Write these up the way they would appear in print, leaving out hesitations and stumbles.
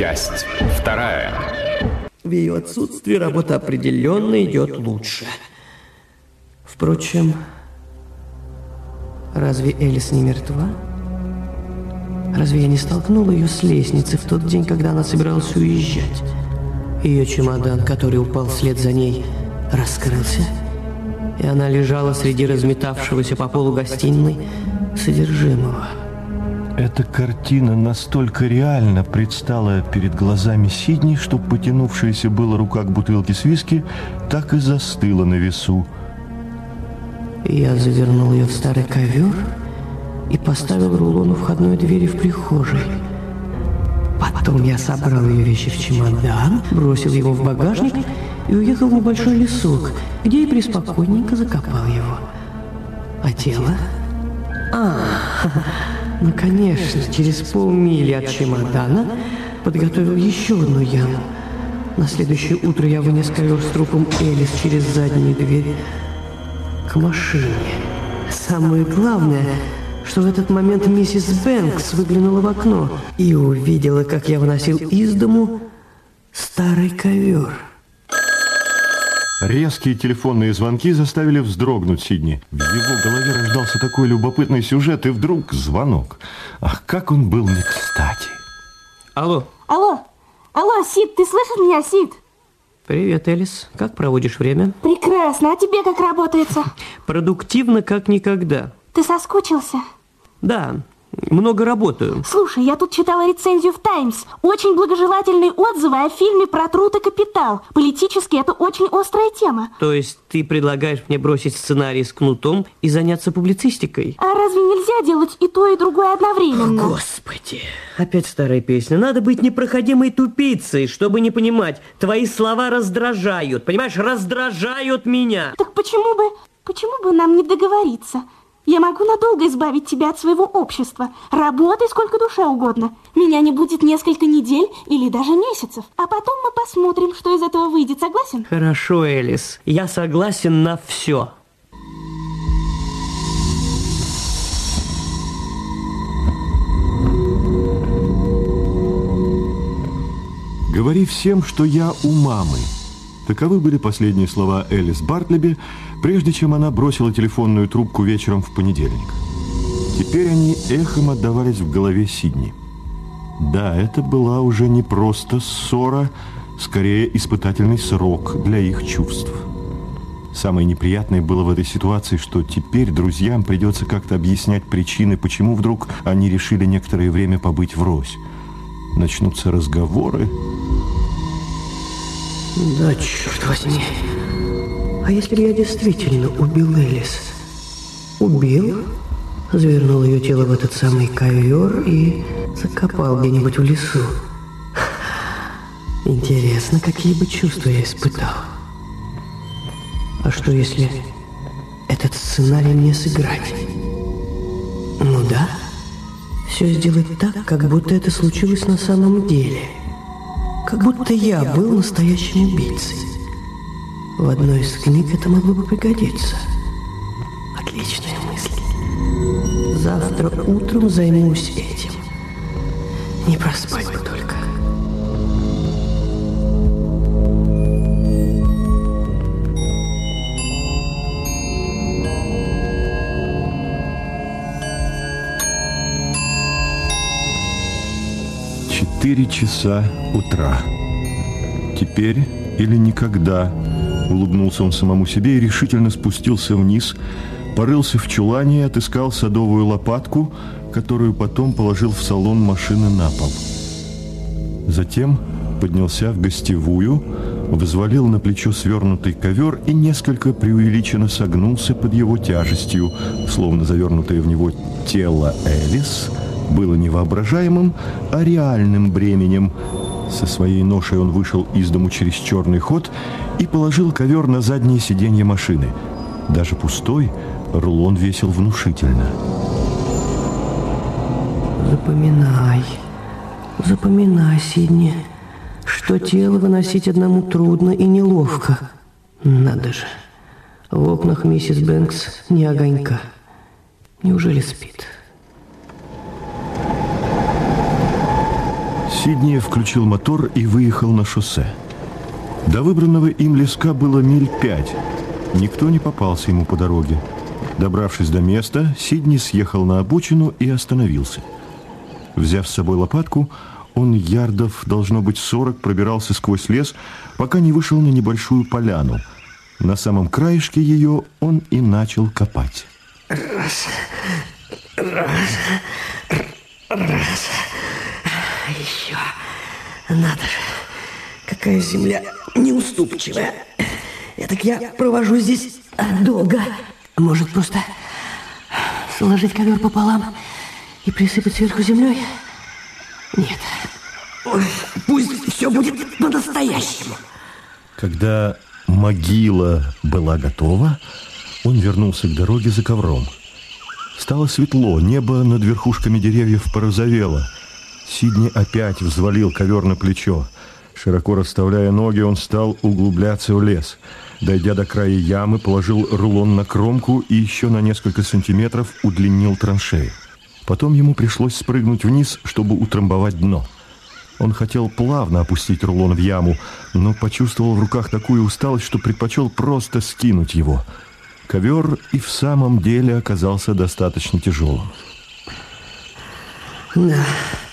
Часть 2. В ее отсутствии работа определенно идет лучше. Впрочем, разве Элис не мертва? Разве я не столкнул ее с лестницы в тот день, когда она собиралась уезжать? Ее чемодан, который упал вслед за ней, раскрылся, и она лежала среди разметавшегося по полу гостиной содержимого. Эта картина настолько реально предстала перед глазами Сидни, что потянувшаяся была рука к бутылке с виски так и застыла на весу. Я завернул ее в старый ковер и поставил рулон у входной двери в прихожей. Потом я собрал ее вещи в чемодан, бросил его в багажник и уехал в небольшой лесок, где и преспокойненько закопал его. А тело? Ну, конечно, через полмили от чемодана подготовил еще одну яму. На следующее утро я вынес ковер с трупом Элис через заднюю дверь к машине. Самое главное, что в этот момент миссис Бэнкс выглянула в окно и увидела, как я выносил из дому старый ковер. Резкие телефонные звонки заставили вздрогнуть Сидни. В его голове рождался такой любопытный сюжет, и вдруг звонок. Ах, как он был не кстати. Алло. Алло, Сид, ты слышишь меня, Сид? Привет, Элис. Как проводишь время? Прекрасно, а тебе как работается? Продуктивно, как никогда. Ты соскучился? Да, много работаю. Слушай, я тут читала рецензию в «Таймс». Очень благожелательные отзывы о фильме про труд и капитал. Политически это очень острая тема. То есть ты предлагаешь мне бросить сценарий с кнутом и заняться публицистикой? А разве нельзя делать и то, и другое одновременно? Господи, опять старая песня. Надо быть непроходимой тупицей, чтобы не понимать. Твои слова раздражают, понимаешь, раздражают меня. Так почему бы нам не договориться? Я могу надолго избавить тебя от своего общества. Работай сколько душе угодно. Меня не будет несколько недель или даже месяцев. А потом мы посмотрим, что из этого выйдет. Согласен? Хорошо, Элис. Я согласен на все. «Говори всем, что я у мамы». Таковы были последние слова Элис Бартлеби, прежде чем она бросила телефонную трубку вечером в понедельник. Теперь они эхом отдавались в голове Сидни. Да, это была уже не просто ссора, скорее испытательный срок для их чувств. Самое неприятное было в этой ситуации, что теперь друзьям придется как-то объяснять причины, почему вдруг они решили некоторое время побыть врозь. Начнутся разговоры. Да, черт возьми. А если бы я действительно убил Элис? Убил, завернул ее тело в этот самый ковер и закопал где-нибудь в лесу. Интересно, какие бы чувства я испытал. А что если этот сценарий мне сыграть? Ну да, все сделать так, как будто это случилось на самом деле. Как будто я был настоящим убийцей. В одной из книг это могло бы пригодиться. Отличная мысль. Завтра утром займусь этим. Не проспать бы только. Четыре часа утра. Теперь или никогда, улыбнулся он самому себе и решительно спустился вниз, порылся в чулане и отыскал садовую лопатку, которую потом положил в салон машины на пол. Затем поднялся в гостевую, взвалил на плечо свернутый ковер и несколько преувеличенно согнулся под его тяжестью, словно завернутое в него тело Элис было не воображаемым, а реальным бременем. Со своей ношей он вышел из дому через черный ход и положил ковер на заднее сиденье машины. Даже пустой, рулон весил внушительно. Запоминай, Сидни, что тело выносить одному трудно и неловко. Надо же, в окнах миссис Бэнкс ни огонька. Неужели спит? Сидни включил мотор и выехал на шоссе. До выбранного им леска было миль 5. Никто не попался ему по дороге. Добравшись до места, Сидни съехал на обочину и остановился. Взяв с собой лопатку, он ярдов, должно быть, 40 пробирался сквозь лес, пока не вышел на небольшую поляну. На самом краешке ее он и начал копать. Раз. Еще. Надо же, какая земля неуступчивая. Этак я провожу здесь долго. Может, просто сложить ковер пополам и присыпать сверху землей? Нет. Ой, пусть все будет по-настоящему. Когда могила была готова, он вернулся к дороге за ковром. Стало светло, небо над верхушками деревьев порозовело. Сидни опять взвалил ковер на плечо. Широко расставляя ноги, он стал углубляться в лес. Дойдя до края ямы, положил рулон на кромку и еще на несколько сантиметров удлинил траншею. Потом ему пришлось спрыгнуть вниз, чтобы утрамбовать дно. Он хотел плавно опустить рулон в яму, но почувствовал в руках такую усталость, что предпочел просто скинуть его. Ковер и в самом деле оказался достаточно тяжелым. Да.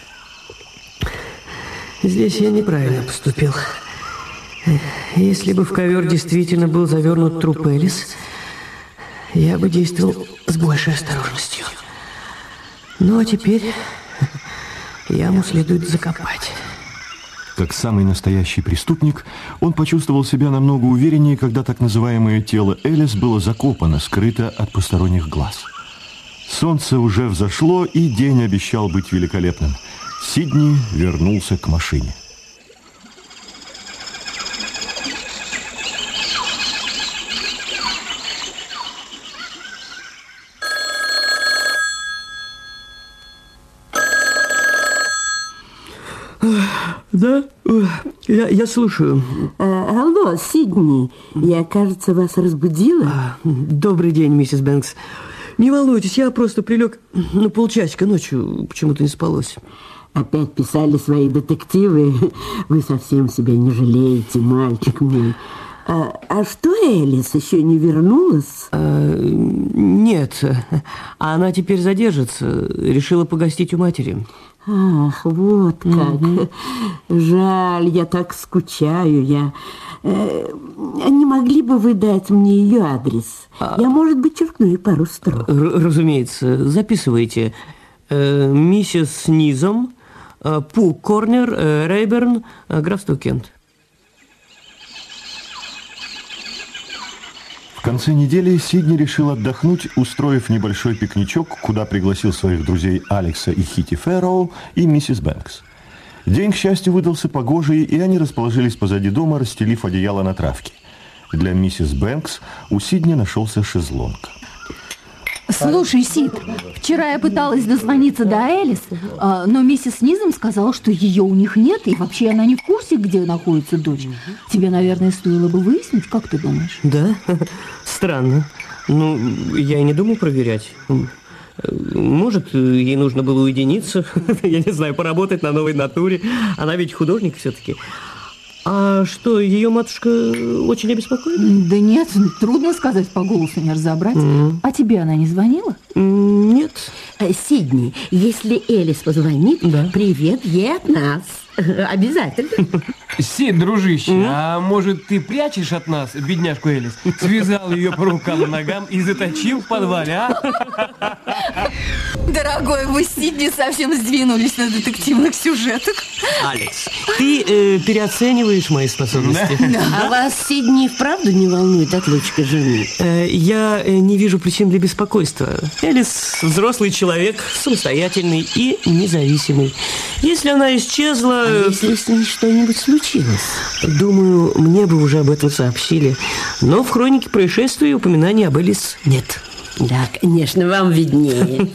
Здесь я неправильно поступил. Если бы в ковер действительно был завернут труп Элис, я бы действовал с большей осторожностью. Ну, а теперь яму следует закопать. Как самый настоящий преступник, он почувствовал себя намного увереннее, когда так называемое тело Элис было закопано, скрыто от посторонних глаз. Солнце уже взошло, и день обещал быть великолепным. Сидни вернулся к машине. Да? Я слушаю. Алло, Сидни, я, кажется, вас разбудила. Добрый день, миссис Бэнкс. Не волнуйтесь, я просто прилег на полчасика ночью, почему-то не спалось. Опять писали свои детективы. Вы совсем себя не жалеете, мальчик мой. А что, Элис еще не вернулась? Нет, она теперь задержится. Решила погостить у матери. Ах, вот как. Жаль, я так скучаю. Не могли бы вы дать мне ее адрес? Я, может быть, черкну ей пару строк. Разумеется, записывайте. Миссис Низом, Пук Корнер, Рейберн, графство Кент. В конце недели Сидни решил отдохнуть, устроив небольшой пикничок, куда пригласил своих друзей Алекса и Хитти Фэрроу и миссис Бэнкс. День, к счастью, выдался погожий, и они расположились позади дома, расстелив одеяло на травке. Для миссис Бэнкс у Сидни нашелся шезлонг. Слушай, Сид, вчера я пыталась дозвониться до Элис, но миссис Низом сказала, что ее у них нет, и вообще она не в курсе, где находится дочь. Тебе, наверное, стоило бы выяснить, как ты думаешь? Да? Странно. Ну, я и не думал проверять. Может, ей нужно было уединиться, я не знаю, поработать на новой натуре. Она ведь художник все-таки. А что, ее матушка очень обеспокоена? Да нет, трудно сказать, по голосу не разобрать. А тебе она не звонила? Нет. Сидни, если Элис позвонит, да. Привет ей от нас. Обязательно. Сид, дружище, а может, ты прячешь от нас бедняжку Элис? Связал ее по рукам и ногам и заточил в подвале, а? Дорогой, вы с Сидни совсем сдвинулись на детективных сюжетах. Алекс, ты переоцениваешь мои способности. А вас, Сидни, вправду не волнует отлучка жены? Я не вижу причин для беспокойства. Элис взрослый человек, самостоятельный и независимый. Если она исчезла... Если с ней что-нибудь случилось? Думаю, мне бы уже об этом сообщили. Но в хронике происшествия упоминаний об Элис нет. Да, конечно, вам виднее.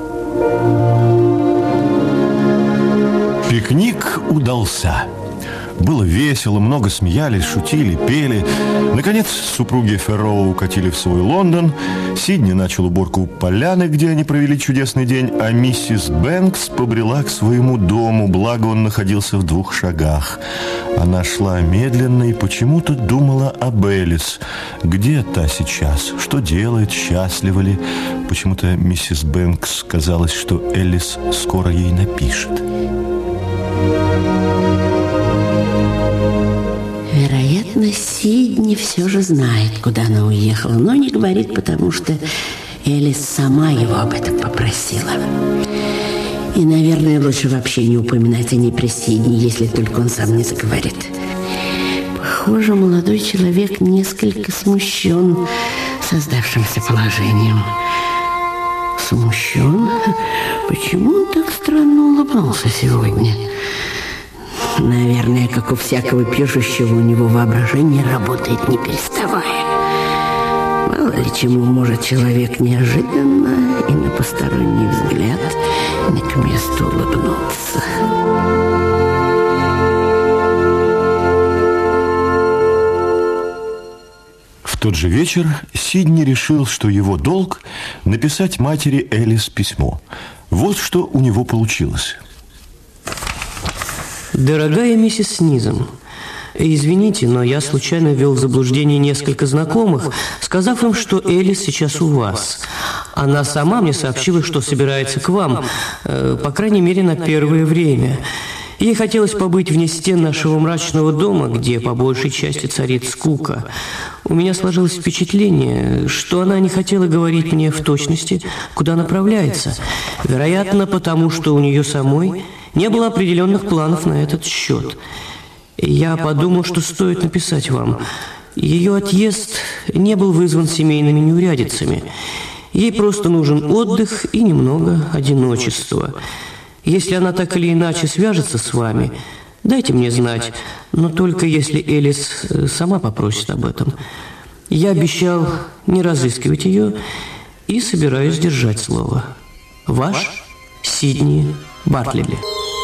Пикник удался. Было весело, много смеялись, шутили, пели. Наконец, супруги Ферроу укатили в свой Лондон. Сидни начал уборку поляны, где они провели чудесный день, а миссис Бэнкс побрела к своему дому, благо он находился в 2 шагах. Она шла медленно и почему-то думала об Элис. Где та сейчас? Что делает? Счастлива ли? Почему-то миссис Бэнкс казалось, что Элис скоро ей напишет. Вероятно, Сидни все же знает, куда она уехала, но не говорит, потому что Элис сама его об этом попросила. И, наверное, лучше вообще не упоминать о ней при Сидни, если только он сам не заговорит. Похоже, молодой человек несколько смущен создавшимся положением. Смущен? Почему он так странно улыбнулся сегодня? Наверное, как у всякого пишущего, у него воображение работает не переставая. Мало ли чему может человек неожиданно и на посторонний взгляд не к месту улыбнуться. В тот же вечер Сидни решил, что его долг – написать матери Элис письмо. Вот что у него получилось. Дорогая миссис Низом, извините, но я случайно ввел в заблуждение несколько знакомых, сказав им, что Элис сейчас у вас. Она сама мне сообщила, что собирается к вам, по крайней мере, на первое время. Ей хотелось побыть вне стен нашего мрачного дома, где по большей части царит скука. У меня сложилось впечатление, что она не хотела говорить мне в точности, куда направляется. Вероятно, потому что у нее самой не было определенных планов на этот счет. Я подумал, что стоит написать вам. Ее отъезд не был вызван семейными неурядицами. Ей просто нужен отдых и немного одиночества. Если она так или иначе свяжется с вами, дайте мне знать, но только если Элис сама попросит об этом. Я обещал не разыскивать ее и собираюсь держать слово. Ваш Сидни Бартлеби.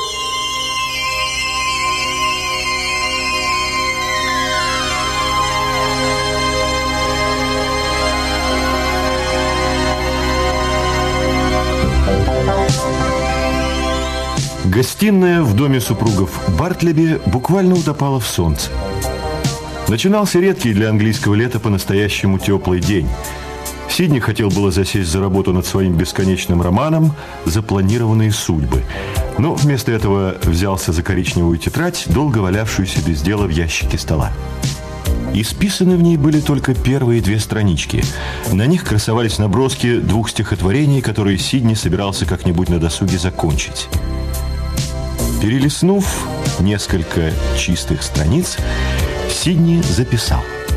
Гостиная в доме супругов Бартлеби буквально утопала в солнце. Начинался редкий для английского лета по-настоящему теплый день. Сидни хотел было засесть за работу над своим бесконечным романом «Запланированные судьбы», но вместо этого взялся за коричневую тетрадь, долго валявшуюся без дела в ящике стола. Исписаны в ней были только первые 2 странички. На них красовались наброски 2 стихотворений, которые Сидни собирался как-нибудь на досуге закончить. Перелистнув несколько чистых страниц, Сидни записал.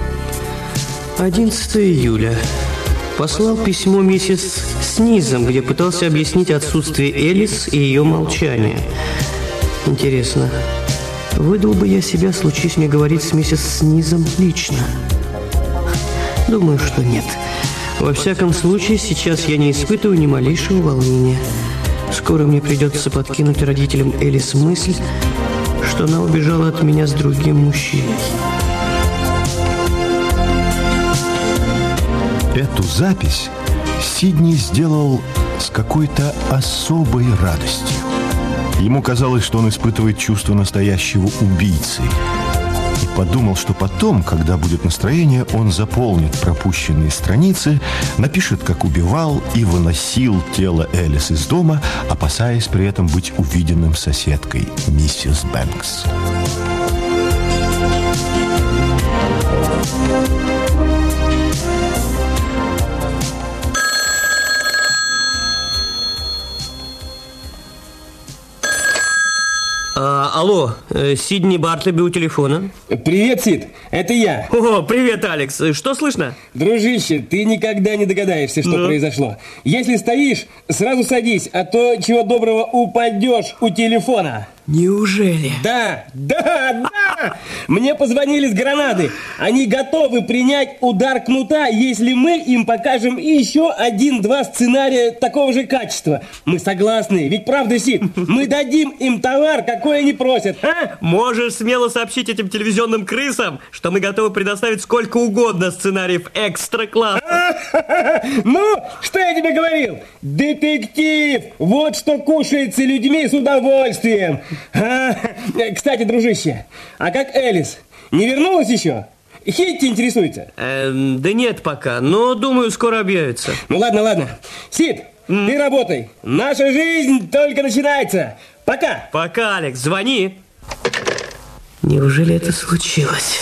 11 июля. Послал письмо миссис Снизом, где пытался объяснить отсутствие Элис и ее молчание. Интересно, выдал бы я себя, случись мне говорить с миссис Снизом лично? Думаю, что нет. Во всяком случае, сейчас я не испытываю ни малейшего волнения. Скоро мне придется подкинуть родителям Элис мысль, что она убежала от меня с другим мужчиной. Эту запись Сидни сделал с какой-то особой радостью. Ему казалось, что он испытывает чувство настоящего убийцы. И подумал, что потом, когда будет настроение, он заполнит пропущенные страницы, напишет, как убивал и выносил тело Элис из дома, опасаясь при этом быть увиденным соседкой, миссис Бэнкс. Алло, Сидни Бартлеби у телефона. Привет, Сид, это я. О, привет, Алекс. Что слышно? Дружище, ты никогда не догадаешься, что произошло. Если стоишь, сразу садись, а то чего доброго упадешь у телефона. Неужели? Да. Мне позвонили с Гранады. Они готовы принять удар кнута, если мы им покажем еще 1-2 сценария такого же качества. Мы согласны, ведь правда, Сид? Мы дадим им товар, какой они просят. Можешь смело сообщить этим телевизионным крысам, что мы готовы предоставить сколько угодно сценариев экстра-класса. Ну, что я тебе говорил? Детектив! Вот что кушается людьми с удовольствием. Кстати, дружище, а как Элис? Не вернулась еще? Хитти интересуется? Да нет пока, но думаю, скоро объявится. Ну ладно. Сид, ты работай. Наша жизнь только начинается. Пока. Пока, Алекс, звони. Неужели это случилось?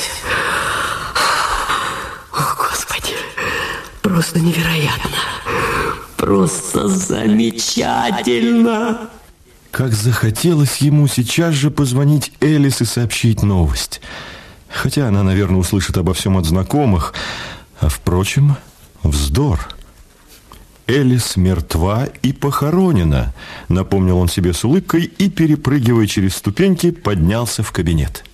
О, Господи, просто невероятно. Просто замечательно. Как захотелось ему сейчас же позвонить Элис и сообщить новость. Хотя она, наверное, услышит обо всем от знакомых. А, впрочем, вздор. Элис мертва и похоронена, напомнил он себе с улыбкой и, перепрыгивая через ступеньки, поднялся в кабинет.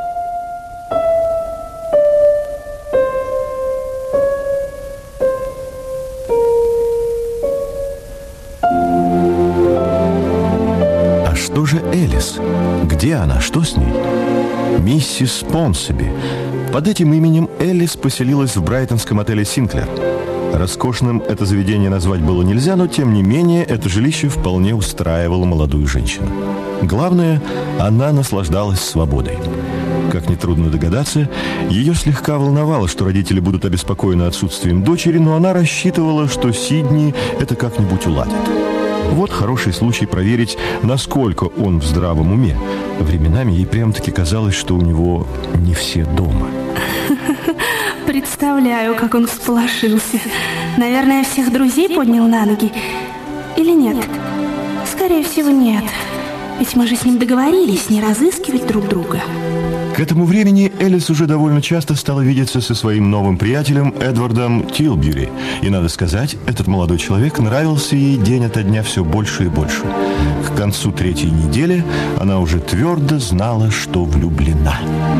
Что же Элис? Где она? Что с ней? Миссис Понсеби. Под этим именем Элис поселилась в брайтонском отеле «Синклер». Роскошным это заведение назвать было нельзя, но тем не менее это жилище вполне устраивало молодую женщину. Главное, она наслаждалась свободой. Как нетрудно догадаться, ее слегка волновало, что родители будут обеспокоены отсутствием дочери, но она рассчитывала, что Сидни это как-нибудь уладит. Вот хороший случай проверить, насколько он в здравом уме. Временами ей прям-таки казалось, что у него не все дома. Представляю, как он всполошился. Наверное, всех друзей поднял на ноги. Или нет? Скорее всего, нет. Ведь мы же с ним договорились не разыскивать друг друга. К этому времени Элис уже довольно часто стала видеться со своим новым приятелем Эдвардом Тилбьюри. И, надо сказать, этот молодой человек нравился ей день ото дня все больше и больше. К концу 3-й недели она уже твердо знала, что влюблена.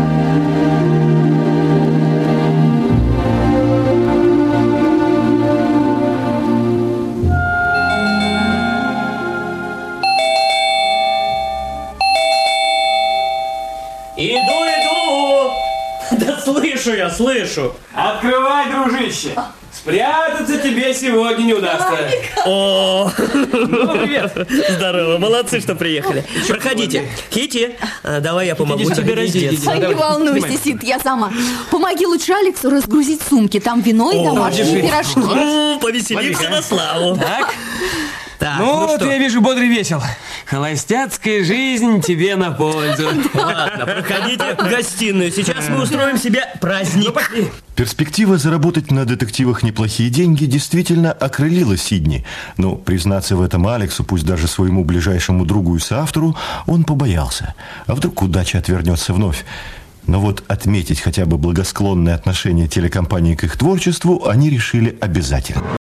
Иду! Да слышу. Открывай, дружище. Спрятаться тебе сегодня не удастся. О, Ну, привет. здорово, молодцы, что приехали. Проходите. Китти, давай я помогу тебе раздеться. Ай, не волнуйся, Сид, я сама. Помоги лучше Алексу разгрузить сумки. Там вино и домашние пирожки. Повеселимся на славу. Так, Ну, что? ты, я вижу, бодрый весел. Холостяцкая жизнь тебе на пользу. Ладно, проходите в гостиную. Сейчас мы устроим себе праздник. Перспектива заработать на детективах неплохие деньги действительно окрылила Сидни. Но признаться в этом Алексу, пусть даже своему ближайшему другу и соавтору, он побоялся. А вдруг удача отвернется вновь? Но вот отметить хотя бы благосклонное отношение телекомпании к их творчеству они решили обязательно.